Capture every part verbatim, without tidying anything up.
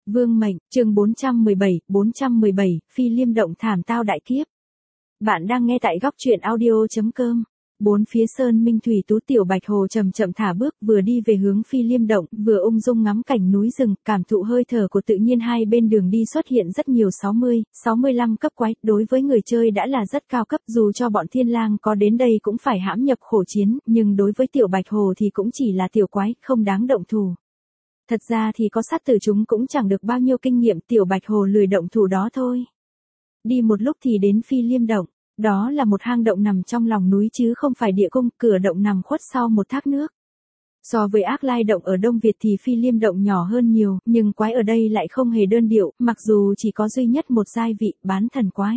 Vương mệnh, chương bốn trăm mười bảy, bốn trăm mười bảy, Phi Liêm động thảm tao đại kiếp. Bạn đang nghe tại góc truyện audio chấm com. Bốn phía sơn minh thủy tú, Tiểu Bạch Hồ chậm chậm thả bước, vừa đi về hướng Phi Liêm động, vừa ung dung ngắm cảnh núi rừng, cảm thụ hơi thở của tự nhiên. Hai bên đường đi xuất hiện rất nhiều sáu mươi, sáu mươi lăm cấp quái, đối với người chơi đã là rất cao cấp, dù cho bọn thiên lang có đến đây cũng phải hãm nhập khổ chiến, nhưng đối với Tiểu Bạch Hồ thì cũng chỉ là tiểu quái, không đáng động thủ. Thật ra thì có sát tử chúng cũng chẳng được bao nhiêu kinh nghiệm, Tiểu Bạch Hồ lười động thủ đó thôi. Đi một lúc thì đến Phi Liêm động, đó là một hang động nằm trong lòng núi chứ không phải địa cung, cửa động nằm khuất sau một thác nước. So với Ác Lai động ở Đông Việt thì Phi Liêm động nhỏ hơn nhiều, nhưng quái ở đây lại không hề đơn điệu, mặc dù chỉ có duy nhất một giai vị, bán thần quái.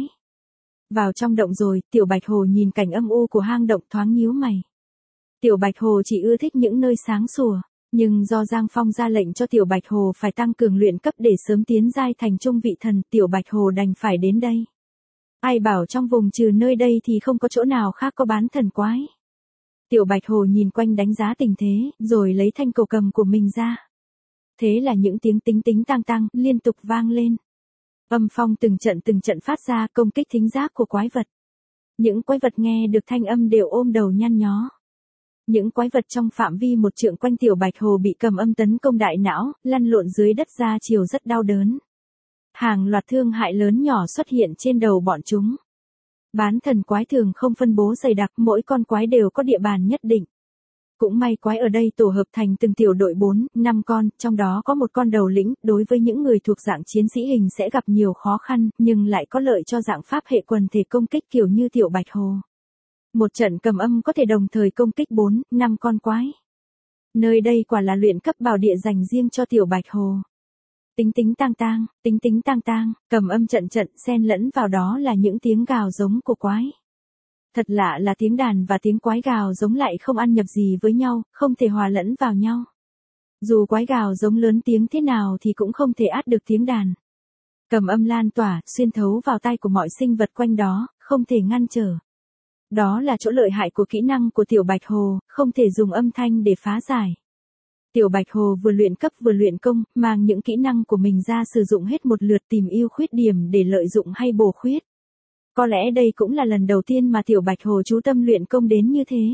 Vào trong động rồi, Tiểu Bạch Hồ nhìn cảnh âm u của hang động thoáng nhíu mày. Tiểu Bạch Hồ chỉ ưa thích những nơi sáng sủa. Nhưng do Giang Phong ra lệnh cho Tiểu Bạch Hồ phải tăng cường luyện cấp để sớm tiến giai thành trung vị thần, Tiểu Bạch Hồ đành phải đến đây. Ai bảo trong vùng trừ nơi đây thì không có chỗ nào khác có bán thần quái. Tiểu Bạch Hồ nhìn quanh đánh giá tình thế, rồi lấy thanh cầu cầm của mình ra. Thế là những tiếng tính tính tang tang liên tục vang lên. Âm phong từng trận từng trận phát ra công kích thính giác của quái vật. Những quái vật nghe được thanh âm đều ôm đầu nhăn nhó. Những quái vật trong phạm vi một trượng quanh Tiểu Bạch Hồ bị cầm âm tấn công đại não, lăn lộn dưới đất ra chiều rất đau đớn. Hàng loạt thương hại lớn nhỏ xuất hiện trên đầu bọn chúng. Bán thần quái thường không phân bố dày đặc, mỗi con quái đều có địa bàn nhất định. Cũng may quái ở đây tổ hợp thành từng tiểu đội bốn, năm con, trong đó có một con đầu lĩnh, đối với những người thuộc dạng chiến sĩ hình sẽ gặp nhiều khó khăn, nhưng lại có lợi cho dạng pháp hệ quần thể công kích kiểu như Tiểu Bạch Hồ. Một trận cầm âm có thể đồng thời công kích bốn, năm con quái. Nơi đây quả là luyện cấp bảo địa dành riêng cho Tiểu Bạch Hồ. Tính tính tang tang, tính tính tang tang, cầm âm trận trận xen lẫn vào đó là những tiếng gào giống của quái. Thật lạ là tiếng đàn và tiếng quái gào giống lại không ăn nhập gì với nhau, không thể hòa lẫn vào nhau. Dù quái gào giống lớn tiếng thế nào thì cũng không thể át được tiếng đàn. Cầm âm lan tỏa, xuyên thấu vào tai của mọi sinh vật quanh đó, không thể ngăn trở. Đó là chỗ lợi hại của kỹ năng của Tiểu Bạch Hồ, không thể dùng âm thanh để phá giải. Tiểu Bạch Hồ vừa luyện cấp vừa luyện công, mang những kỹ năng của mình ra sử dụng hết một lượt, tìm ưu khuyết điểm để lợi dụng hay bổ khuyết. Có lẽ đây cũng là lần đầu tiên mà Tiểu Bạch Hồ chú tâm luyện công đến như thế.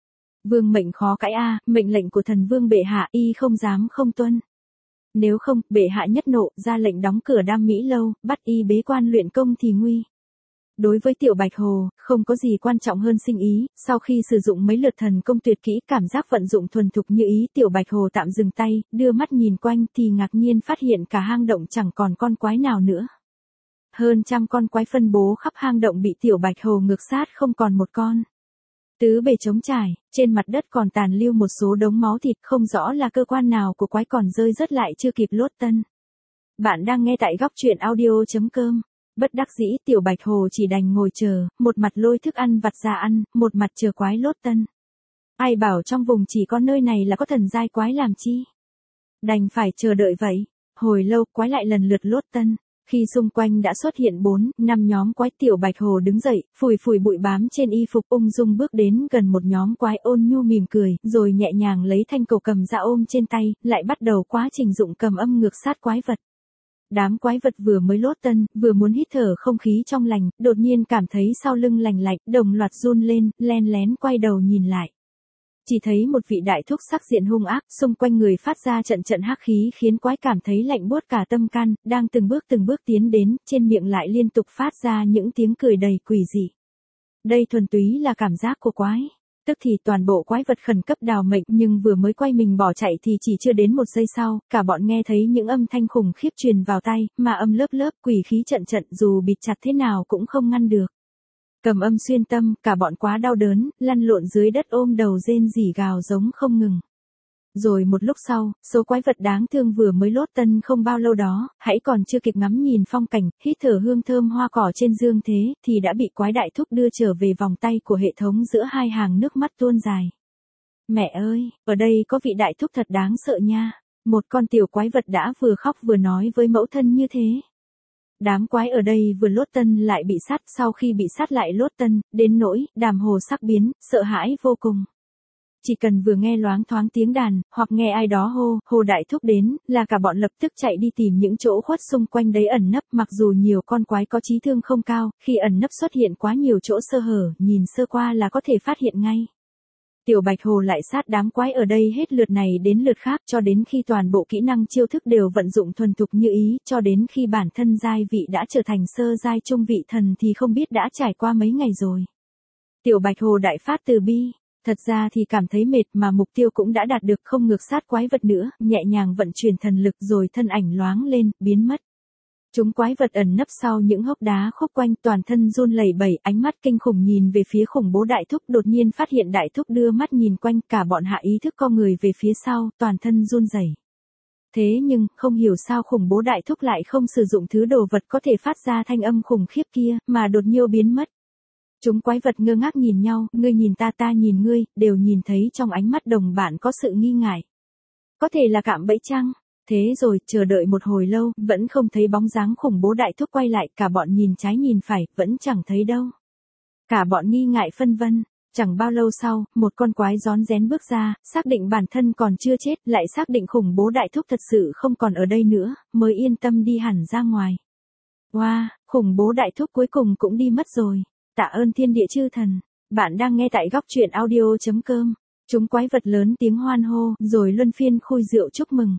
Vương mệnh khó cãi a, mệnh lệnh của thần vương bệ hạ y không dám không tuân. Nếu không, bệ hạ nhất nộ, ra lệnh đóng cửa Đam Mỹ lâu, bắt y bế quan luyện công thì nguy. Đối với Tiểu Bạch Hồ, không có gì quan trọng hơn sinh ý, sau khi sử dụng mấy lượt thần công tuyệt kỹ, cảm giác vận dụng thuần thục như ý, Tiểu Bạch Hồ tạm dừng tay, đưa mắt nhìn quanh thì ngạc nhiên phát hiện cả hang động chẳng còn con quái nào nữa. Hơn trăm con quái phân bố khắp hang động bị Tiểu Bạch Hồ ngược sát không còn một con. Tứ bề trống trải, trên mặt đất còn tàn lưu một số đống máu thịt, không rõ là cơ quan nào của quái còn rơi rớt lại chưa kịp lốt tân. Bạn đang nghe tại góc truyện audio chấm com. Bất đắc dĩ, Tiểu Bạch Hồ chỉ đành ngồi chờ, một mặt lôi thức ăn vặt ra ăn, một mặt chờ quái lốt tân. Ai bảo trong vùng chỉ có nơi này là có thần giai quái làm chi. Đành phải chờ đợi vậy. Hồi lâu quái lại lần lượt lốt tân. Khi xung quanh đã xuất hiện bốn, năm nhóm quái, Tiểu Bạch Hồ đứng dậy, phủi phủi bụi bám trên y phục, ung dung bước đến gần một nhóm quái, ôn nhu mỉm cười, rồi nhẹ nhàng lấy thanh cầu cầm ra ôm trên tay, lại bắt đầu quá trình dụng cầm âm ngược sát quái vật. Đám quái vật vừa mới lốt tân, vừa muốn hít thở không khí trong lành, đột nhiên cảm thấy sau lưng lành lạnh, đồng loạt run lên, len lén quay đầu nhìn lại. Chỉ thấy một vị đại thúc sắc diện hung ác, xung quanh người phát ra trận trận hắc khí khiến quái cảm thấy lạnh buốt cả tâm can, đang từng bước từng bước tiến đến, trên miệng lại liên tục phát ra những tiếng cười đầy quỷ dị. Đây thuần túy là cảm giác của quái. Tức thì toàn bộ quái vật khẩn cấp đào mệnh, nhưng vừa mới quay mình bỏ chạy thì chỉ chưa đến một giây sau, cả bọn nghe thấy những âm thanh khủng khiếp truyền vào tai, mà âm lớp lớp, quỷ khí trận trận, dù bịt chặt thế nào cũng không ngăn được. Cầm âm xuyên tâm, cả bọn quá đau đớn, lăn lộn dưới đất ôm đầu rên rỉ gào giống không ngừng. Rồi một lúc sau, số quái vật đáng thương vừa mới lốt tân không bao lâu đó, hãy còn chưa kịp ngắm nhìn phong cảnh, hít thở hương thơm hoa cỏ trên dương thế, thì đã bị quái đại thúc đưa trở về vòng tay của hệ thống giữa hai hàng nước mắt tuôn dài. Mẹ ơi, ở đây có vị đại thúc thật đáng sợ nha. Một con tiểu quái vật đã vừa khóc vừa nói với mẫu thân như thế. Đám quái ở đây vừa lốt tân lại bị sát, sau khi bị sát lại lốt tân, đến nỗi Đàm Hồ sắc biến, sợ hãi vô cùng. chỉ cần vừa nghe loáng thoáng tiếng đàn, hoặc nghe ai đó hô, Hồ Đại Thúc đến, là cả bọn lập tức chạy đi tìm những chỗ khuất xung quanh đấy ẩn nấp, mặc dù nhiều con quái có trí thương không cao, khi ẩn nấp xuất hiện quá nhiều chỗ sơ hở, nhìn sơ qua là có thể phát hiện ngay. Tiểu Bạch Hồ lại sát đám quái ở đây hết lượt này đến lượt khác cho đến khi toàn bộ kỹ năng chiêu thức đều vận dụng thuần thục như ý, cho đến khi bản thân giai vị đã trở thành sơ giai trung vị thần thì không biết đã trải qua mấy ngày rồi. Tiểu Bạch Hồ đại phát từ bi, thật ra thì cảm thấy mệt mà mục tiêu cũng đã đạt được, không ngược sát quái vật nữa, nhẹ nhàng vận chuyển thần lực rồi thân ảnh loáng lên, biến mất. Chúng quái vật ẩn nấp sau những hốc đá khúc quanh, toàn thân run lẩy bẩy, ánh mắt kinh khủng nhìn về phía khủng bố Đại Thúc, đột nhiên phát hiện Đại Thúc đưa mắt nhìn quanh, cả bọn hạ ý thức co người về phía sau, toàn thân run rẩy. Thế nhưng, không hiểu sao khủng bố Đại Thúc lại không sử dụng thứ đồ vật có thể phát ra thanh âm khủng khiếp kia, mà đột nhiên biến mất. Chúng quái vật ngơ ngác nhìn nhau, ngươi nhìn ta ta nhìn ngươi, đều nhìn thấy trong ánh mắt đồng bạn có sự nghi ngại. Có thể là cạm bẫy chăng? Thế rồi, chờ đợi một hồi lâu, vẫn không thấy bóng dáng khủng bố Đại Thúc quay lại, cả bọn nhìn trái nhìn phải, vẫn chẳng thấy đâu. Cả bọn nghi ngại phân vân, chẳng bao lâu sau, một con quái rón rén bước ra, xác định bản thân còn chưa chết, lại xác định khủng bố Đại Thúc thật sự không còn ở đây nữa, mới yên tâm đi hẳn ra ngoài. Wow, khủng bố Đại Thúc cuối cùng cũng đi mất rồi. Tạ ơn thiên địa chư thần. Bạn đang nghe tại góc truyện audio chấm com. Chúng quái vật lớn tiếng hoan hô, rồi luân phiên khui rượu chúc mừng.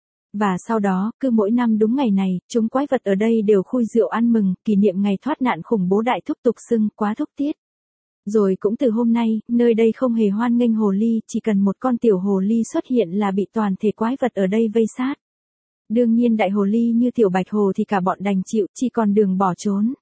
Và sau đó, cứ mỗi năm đúng ngày này, chúng quái vật ở đây đều khui rượu ăn mừng, kỷ niệm ngày thoát nạn khủng bố Đại Thúc tục xưng, quá thúc tiết. Rồi cũng từ hôm nay, nơi đây không hề hoan nghênh hồ ly, chỉ cần một con tiểu hồ ly xuất hiện là bị toàn thể quái vật ở đây vây sát. Đương nhiên đại hồ ly như tiểu Bạch Hồ thì cả bọn đành chịu, chỉ còn đường bỏ trốn.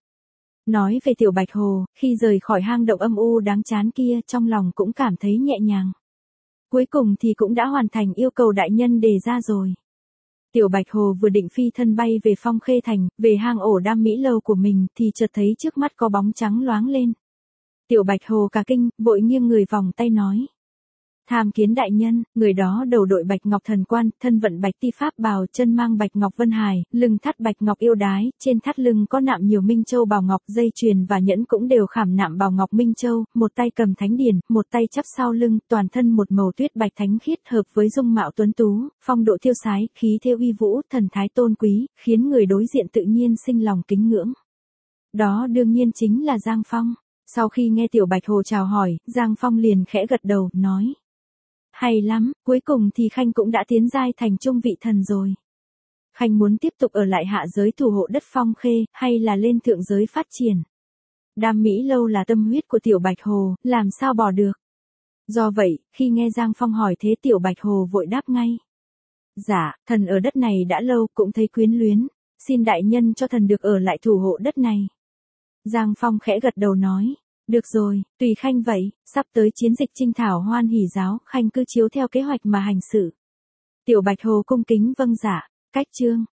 Nói về tiểu Bạch Hồ, khi rời khỏi hang động âm u đáng chán kia, trong lòng cũng cảm thấy nhẹ nhàng. Cuối cùng thì cũng đã hoàn thành yêu cầu đại nhân đề ra rồi. Tiểu Bạch Hồ vừa định phi thân bay về Phong Khê Thành, về hang ổ Đam Mỹ Lâu của mình, thì chợt thấy trước mắt có bóng trắng loáng lên. Tiểu Bạch Hồ cả kinh, vội nghiêng người vòng tay nói. Tham kiến đại nhân, người đó đầu đội bạch ngọc thần quan, thân vận bạch ti pháp bào, chân mang bạch ngọc vân hài, lưng thắt bạch ngọc yêu đái, trên thắt lưng có nạm nhiều minh châu bào ngọc, dây chuyền và nhẫn cũng đều khảm nạm bào ngọc minh châu, một tay cầm thánh điển, một tay chắp sau lưng, toàn thân một màu tuyết bạch thánh khiết, hợp với dung mạo tuấn tú, phong độ thiêu sái, khí thế uy vũ, thần thái tôn quý, khiến người đối diện tự nhiên sinh lòng kính ngưỡng. Đó đương nhiên chính là Giang Phong. Sau khi nghe tiểu Bạch Hồ chào hỏi, Giang Phong liền khẽ gật đầu, nói. Hay lắm, cuối cùng thì Khanh cũng đã tiến giai thành trung vị thần rồi. Khanh muốn tiếp tục ở lại hạ giới thủ hộ đất Phong Khê, hay là lên thượng giới phát triển? Đam Mỹ Lâu là tâm huyết của tiểu Bạch Hồ, làm sao bỏ được? Do vậy, khi nghe Giang Phong hỏi thế tiểu Bạch Hồ vội đáp ngay. Dạ, thần ở đất này đã lâu cũng thấy quyến luyến, xin đại nhân cho thần được ở lại thủ hộ đất này. Giang Phong khẽ gật đầu nói. Được rồi, tùy Khanh vậy, sắp tới chiến dịch Trinh Thảo Hoan Hỷ Giáo, Khanh cứ chiếu theo kế hoạch mà hành sự. Tiểu Bạch Hồ cung kính vâng dạ, cách chương.